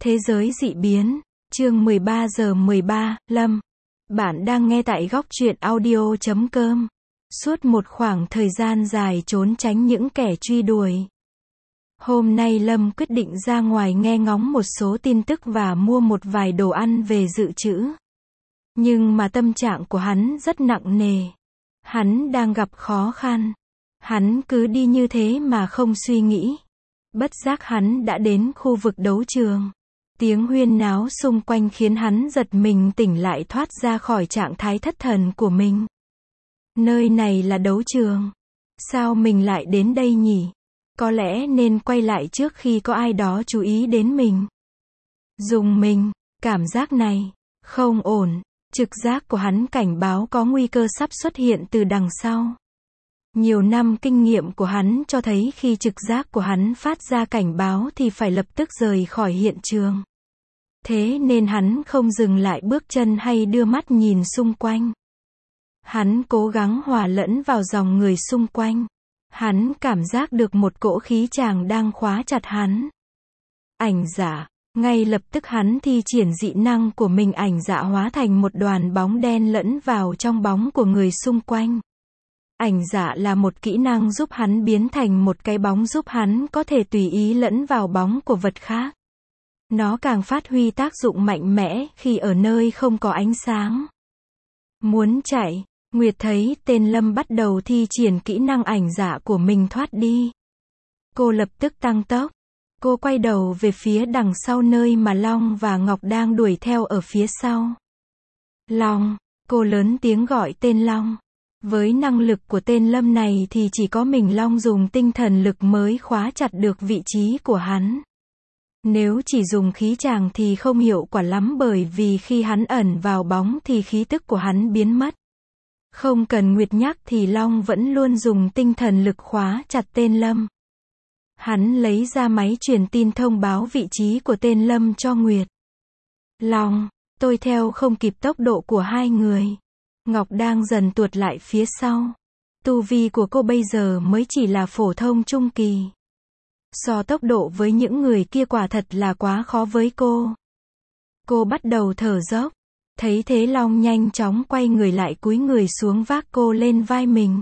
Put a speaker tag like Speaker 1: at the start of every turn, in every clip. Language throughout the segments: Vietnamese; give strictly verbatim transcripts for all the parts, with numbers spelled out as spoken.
Speaker 1: Thế giới dị biến, chương mười ba giờ mười ba, Lâm. Bạn đang nghe tại góc truyện audio chấm com. Suốt một khoảng thời gian dài trốn tránh những kẻ truy đuổi. Hôm nay Lâm quyết định ra ngoài nghe ngóng một số tin tức và mua một vài đồ ăn về dự trữ. Nhưng mà tâm trạng của hắn rất nặng nề. Hắn đang gặp khó khăn. Hắn cứ đi như thế mà không suy nghĩ. Bất giác hắn đã đến khu vực đấu trường. Tiếng huyên náo xung quanh khiến hắn giật mình tỉnh lại, thoát ra khỏi trạng thái thất thần của mình. Nơi này là đấu trường. Sao mình lại đến đây nhỉ? Có lẽ nên quay lại trước khi có ai đó chú ý đến mình. Dùng mình, cảm giác này, không ổn. Trực giác của hắn cảnh báo có nguy cơ sắp xuất hiện từ đằng sau. Nhiều năm kinh nghiệm của hắn cho thấy khi trực giác của hắn phát ra cảnh báo thì phải lập tức rời khỏi hiện trường. Thế nên hắn không dừng lại bước chân hay đưa mắt nhìn xung quanh. Hắn cố gắng hòa lẫn vào dòng người xung quanh. Hắn cảm giác được một cỗ khí chàng đang khóa chặt hắn. Ảnh dạ. Ngay lập tức hắn thi triển dị năng của mình, ảnh dạ hóa thành một đoàn bóng đen lẫn vào trong bóng của người xung quanh. Ảnh dạ là một kỹ năng giúp hắn biến thành một cái bóng, giúp hắn có thể tùy ý lẫn vào bóng của vật khác. Nó càng phát huy tác dụng mạnh mẽ khi ở nơi không có ánh sáng. Muốn chạy, Nguyệt thấy tên Lâm bắt đầu thi triển kỹ năng ảnh dạ của mình thoát đi. Cô lập tức tăng tốc. Cô quay đầu về phía đằng sau nơi mà Long và Ngọc đang đuổi theo ở phía sau. Long, cô lớn tiếng gọi tên Long. Với năng lực của tên Lâm này thì chỉ có mình Long dùng tinh thần lực mới khóa chặt được vị trí của hắn. Nếu chỉ dùng khí tràng thì không hiệu quả lắm, bởi vì khi hắn ẩn vào bóng thì khí tức của hắn biến mất. Không cần Nguyệt nhắc thì Long vẫn luôn dùng tinh thần lực khóa chặt tên Lâm. Hắn lấy ra máy truyền tin thông báo vị trí của tên Lâm cho Nguyệt. Long, tôi theo không kịp tốc độ của hai người. Ngọc đang dần tuột lại phía sau. Tu vi của cô bây giờ mới chỉ là phổ thông trung kỳ. So tốc độ với những người kia quả thật là quá khó với cô. Cô bắt đầu thở dốc. Thấy thế Long nhanh chóng quay người lại, cúi người xuống vác cô lên vai mình.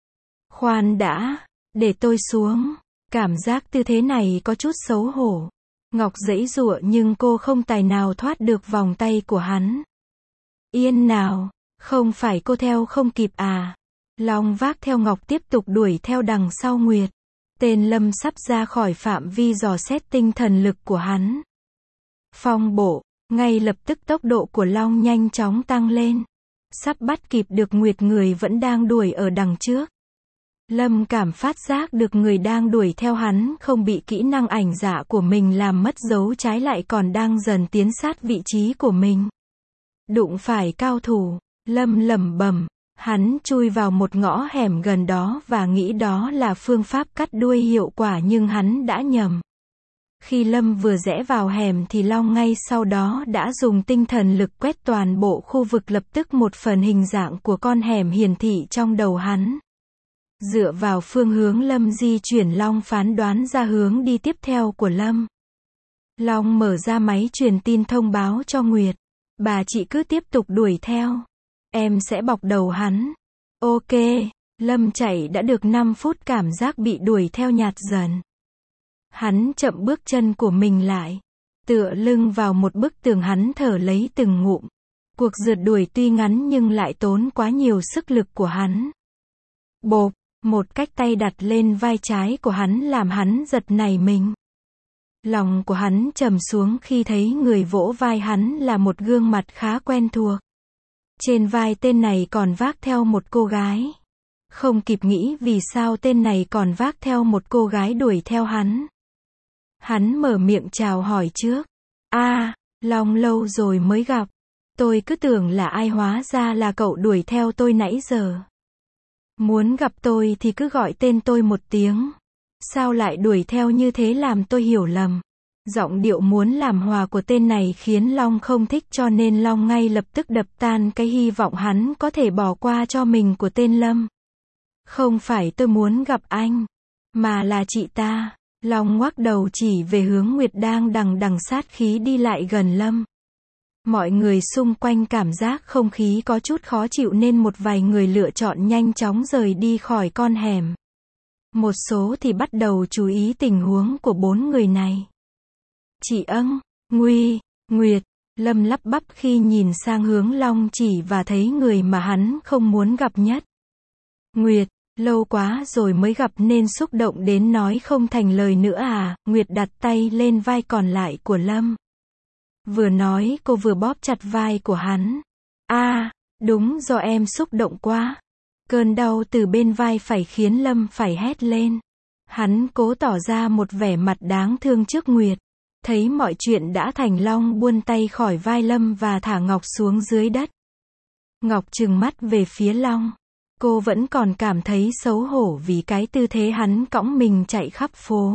Speaker 1: Khoan đã, để tôi xuống. Cảm giác tư thế này có chút xấu hổ. Ngọc giãy giụa nhưng cô không tài nào thoát được vòng tay của hắn. Yên nào, không phải cô theo không kịp à? Long vác theo Ngọc tiếp tục đuổi theo đằng sau Nguyệt. Tên Lâm sắp ra khỏi phạm vi dò xét tinh thần lực của hắn. Phong bộ, ngay lập tức tốc độ của Long nhanh chóng tăng lên. Sắp bắt kịp được Nguyệt, người vẫn đang đuổi ở đằng trước. Lâm cảm phát giác được người đang đuổi theo hắn không bị kỹ năng ảnh dạ của mình làm mất dấu, trái lại còn đang dần tiến sát vị trí của mình. Đụng phải cao thủ, Lâm lẩm bẩm. Hắn chui vào một ngõ hẻm gần đó và nghĩ đó là phương pháp cắt đuôi hiệu quả, nhưng hắn đã nhầm. Khi Lâm vừa rẽ vào hẻm thì Long ngay sau đó đã dùng tinh thần lực quét toàn bộ khu vực, lập tức một phần hình dạng của con hẻm hiển thị trong đầu hắn. Dựa vào phương hướng Lâm di chuyển, Long phán đoán ra hướng đi tiếp theo của Lâm. Long mở ra máy truyền tin thông báo cho Nguyệt. Bà chị cứ tiếp tục đuổi theo. Em sẽ bọc đầu hắn. Ok. Lâm chạy đã được năm phút, cảm giác bị đuổi theo nhạt dần. Hắn chậm bước chân của mình lại. Tựa lưng vào một bức tường, hắn thở lấy từng ngụm. Cuộc rượt đuổi tuy ngắn nhưng lại tốn quá nhiều sức lực của hắn. Bộp. Một cách tay đặt lên vai trái của hắn làm hắn giật nảy mình. Lòng của hắn trầm xuống khi thấy người vỗ vai hắn là một gương mặt khá quen thuộc. Trên vai tên này còn vác theo một cô gái. Không kịp nghĩ vì sao tên này còn vác theo một cô gái đuổi theo hắn. Hắn mở miệng chào hỏi trước. A, à, Long, lâu rồi mới gặp. Tôi cứ tưởng là ai, hóa ra là cậu đuổi theo tôi nãy giờ. Muốn gặp tôi thì cứ gọi tên tôi một tiếng. Sao lại đuổi theo như thế, làm tôi hiểu lầm. Giọng điệu muốn làm hòa của tên này khiến Long không thích, cho nên Long ngay lập tức đập tan cái hy vọng hắn có thể bỏ qua cho mình của tên Lâm. Không phải tôi muốn gặp anh, mà là chị ta. Long ngoắc đầu chỉ về hướng Nguyệt đang đằng đằng sát khí đi lại gần Lâm. Mọi người xung quanh cảm giác không khí có chút khó chịu nên một vài người lựa chọn nhanh chóng rời đi khỏi con hẻm. Một số thì bắt đầu chú ý tình huống của bốn người này. Chị âng, Nguy, Nguyệt, Lâm lắp bắp khi nhìn sang hướng Long chỉ và thấy người mà hắn không muốn gặp nhất. Nguyệt, lâu quá rồi mới gặp nên xúc động đến nói không thành lời nữa à, Nguyệt đặt tay lên vai còn lại của Lâm. Vừa nói cô vừa bóp chặt vai của hắn. A, à, đúng do em xúc động quá. Cơn đau từ bên vai phải khiến Lâm phải hét lên. Hắn cố tỏ ra một vẻ mặt đáng thương trước Nguyệt. Thấy mọi chuyện đã thành, Long buông tay khỏi vai Lâm và thả Ngọc xuống dưới đất. Ngọc trừng mắt về phía Long. Cô vẫn còn cảm thấy xấu hổ vì cái tư thế hắn cõng mình chạy khắp phố.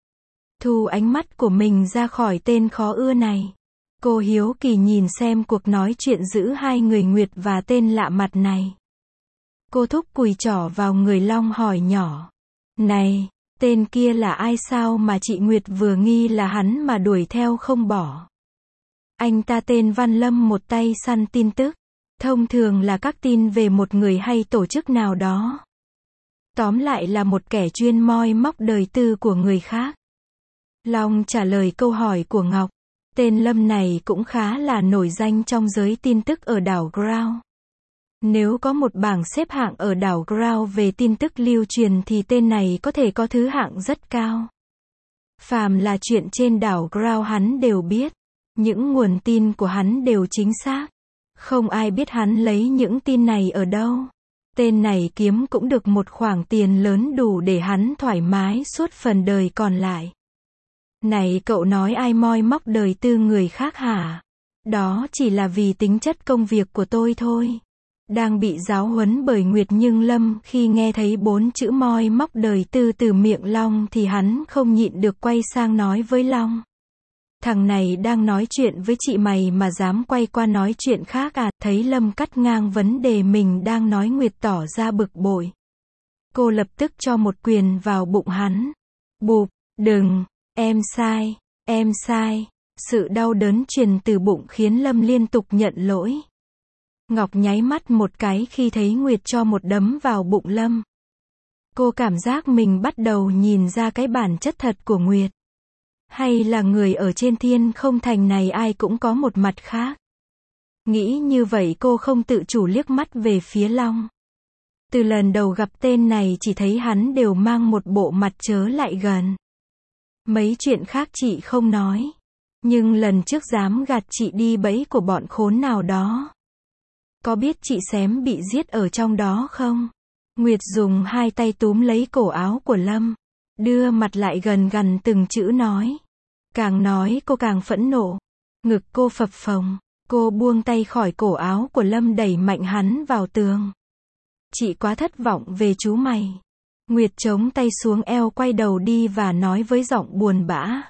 Speaker 1: Thu ánh mắt của mình ra khỏi tên khó ưa này. Cô hiếu kỳ nhìn xem cuộc nói chuyện giữa hai người Nguyệt và tên lạ mặt này. Cô thúc cùi trỏ vào người Long hỏi nhỏ. Này, tên kia là ai sao mà chị Nguyệt vừa nghi là hắn mà đuổi theo không bỏ? Anh ta tên Văn Lâm, một tay săn tin tức. Thông thường là các tin về một người hay tổ chức nào đó. Tóm lại là một kẻ chuyên moi móc đời tư của người khác. Long trả lời câu hỏi của Ngọc. Tên Lâm này cũng khá là nổi danh trong giới tin tức ở đảo Ground. Nếu có một bảng xếp hạng ở đảo Ground về tin tức lưu truyền thì tên này có thể có thứ hạng rất cao. Phàm là chuyện trên đảo Ground hắn đều biết. Những nguồn tin của hắn đều chính xác. Không ai biết hắn lấy những tin này ở đâu. Tên này kiếm cũng được một khoản tiền lớn đủ để hắn thoải mái suốt phần đời còn lại. Này cậu nói ai moi móc đời tư người khác hả? Đó chỉ là vì tính chất công việc của tôi thôi. Đang bị giáo huấn bởi Nguyệt nhưng Lâm khi nghe thấy bốn chữ moi móc đời tư từ miệng Long thì hắn không nhịn được quay sang nói với Long. Thằng này đang nói chuyện với chị mày mà dám quay qua nói chuyện khác à? Thấy Lâm cắt ngang vấn đề mình đang nói, Nguyệt tỏ ra bực bội. Cô lập tức cho một quyền vào bụng hắn. Bụp, đừng, em sai, em sai. Sự đau đớn truyền từ bụng khiến Lâm liên tục nhận lỗi. Ngọc nháy mắt một cái khi thấy Nguyệt cho một đấm vào bụng Lâm. Cô cảm giác mình bắt đầu nhìn ra cái bản chất thật của Nguyệt. Hay là người ở trên Thiên Không Thành này ai cũng có một mặt khác. Nghĩ như vậy cô không tự chủ liếc mắt về phía Long. Từ lần đầu gặp tên này chỉ thấy hắn đều mang một bộ mặt chớ lại gần. Mấy chuyện khác chị không nói. Nhưng lần trước dám gạt chị đi bẫy của bọn khốn nào đó. Có biết chị xém bị giết ở trong đó không? Nguyệt dùng hai tay túm lấy cổ áo của Lâm. Đưa mặt lại gần gần từng chữ nói. Càng nói cô càng phẫn nộ. Ngực cô phập phồng. Cô buông tay khỏi cổ áo của Lâm, đẩy mạnh hắn vào tường. Chị quá thất vọng về chú mày. Nguyệt chống tay xuống eo, quay đầu đi và nói với giọng buồn bã.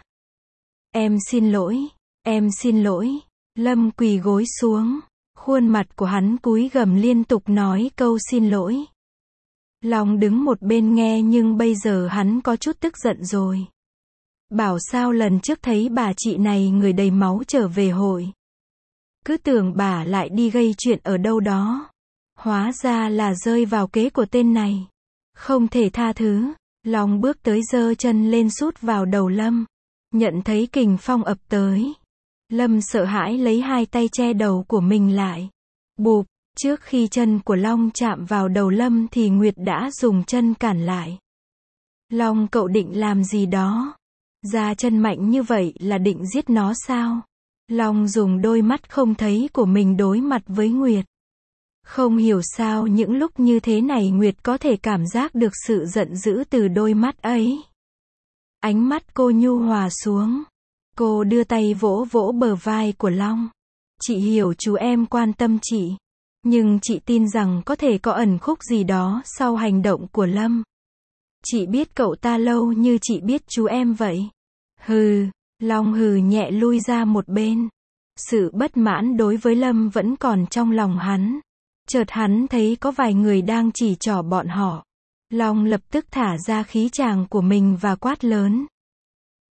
Speaker 1: Em xin lỗi, em xin lỗi. Lâm quỳ gối xuống. Khuôn mặt của hắn cúi gằm liên tục nói câu xin lỗi. Long đứng một bên nghe nhưng bây giờ hắn có chút tức giận rồi. Bảo sao lần trước thấy bà chị này người đầy máu trở về hội. Cứ tưởng bà lại đi gây chuyện ở đâu đó. Hóa ra là rơi vào kế của tên này. Không thể tha thứ. Long bước tới giơ chân lên sút vào đầu Lâm. Nhận thấy kình phong ập tới. Lâm sợ hãi lấy hai tay che đầu của mình lại. Bụp, trước khi chân của Long chạm vào đầu Lâm thì Nguyệt đã dùng chân cản lại. Long, cậu định làm gì đó? Ra chân mạnh như vậy là định giết nó sao? Long dùng đôi mắt không thấy của mình đối mặt với Nguyệt. Không hiểu sao những lúc như thế này Nguyệt có thể cảm giác được sự giận dữ từ đôi mắt ấy. Ánh mắt cô nhu hòa xuống. Cô đưa tay vỗ vỗ bờ vai của Long. Chị hiểu chú em quan tâm chị. Nhưng chị tin rằng có thể có ẩn khúc gì đó sau hành động của Lâm. Chị biết cậu ta lâu như chị biết chú em vậy. Hừ, Long hừ nhẹ lui ra một bên. Sự bất mãn đối với Lâm vẫn còn trong lòng hắn. Chợt hắn thấy có vài người đang chỉ trỏ bọn họ. Long lập tức thả ra khí tràng của mình và quát lớn.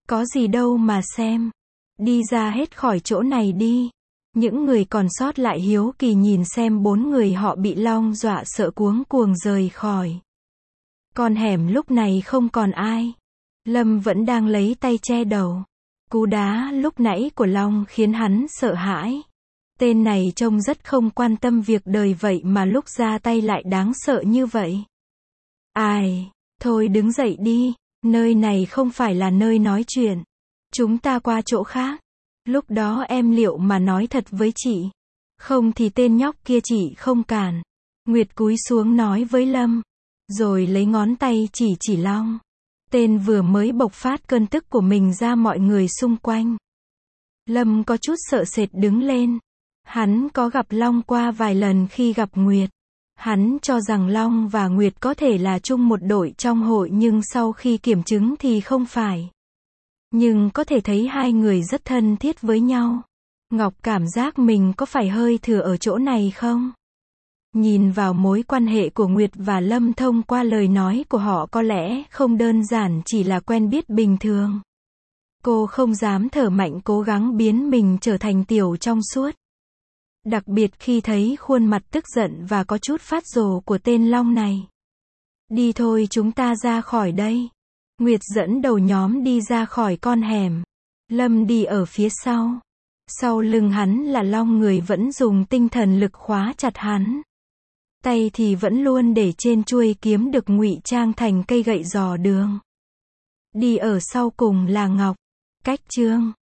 Speaker 1: Có gì đâu mà xem. Đi ra hết khỏi chỗ này đi. Những người còn sót lại hiếu kỳ nhìn xem bốn người họ bị Long dọa sợ cuống cuồng rời khỏi. Con hẻm lúc này không còn ai. Lâm vẫn đang lấy tay che đầu. Cú đá lúc nãy của Long khiến hắn sợ hãi. Tên này trông rất không quan tâm việc đời vậy mà lúc ra tay lại đáng sợ như vậy. Ai, thôi đứng dậy đi, nơi này không phải là nơi nói chuyện. Chúng ta qua chỗ khác. Lúc đó em liệu mà nói thật với chị. Không thì tên nhóc kia chị không cản. Nguyệt cúi xuống nói với Lâm. Rồi lấy ngón tay chỉ chỉ Long. Tên vừa mới bộc phát cơn tức của mình ra mọi người xung quanh. Lâm có chút sợ sệt đứng lên. Hắn có gặp Long qua vài lần khi gặp Nguyệt. Hắn cho rằng Long và Nguyệt có thể là chung một đội trong hội nhưng sau khi kiểm chứng thì không phải. Nhưng có thể thấy hai người rất thân thiết với nhau. Ngọc cảm giác mình có phải hơi thừa ở chỗ này không? Nhìn vào mối quan hệ của Nguyệt và Lâm thông qua lời nói của họ có lẽ không đơn giản chỉ là quen biết bình thường. Cô không dám thở mạnh cố gắng biến mình trở thành tiểu trong suốt. Đặc biệt khi thấy khuôn mặt tức giận và có chút phát rồ của tên Long này. Đi thôi chúng ta ra khỏi đây. Nguyệt dẫn đầu nhóm đi ra khỏi con hẻm. Lâm đi ở phía sau. Sau lưng hắn là Long, người vẫn dùng tinh thần lực khóa chặt hắn. Tay thì vẫn luôn để trên chuôi kiếm được ngụy trang thành cây gậy dò đường. Đi ở sau cùng là Ngọc. Cách chương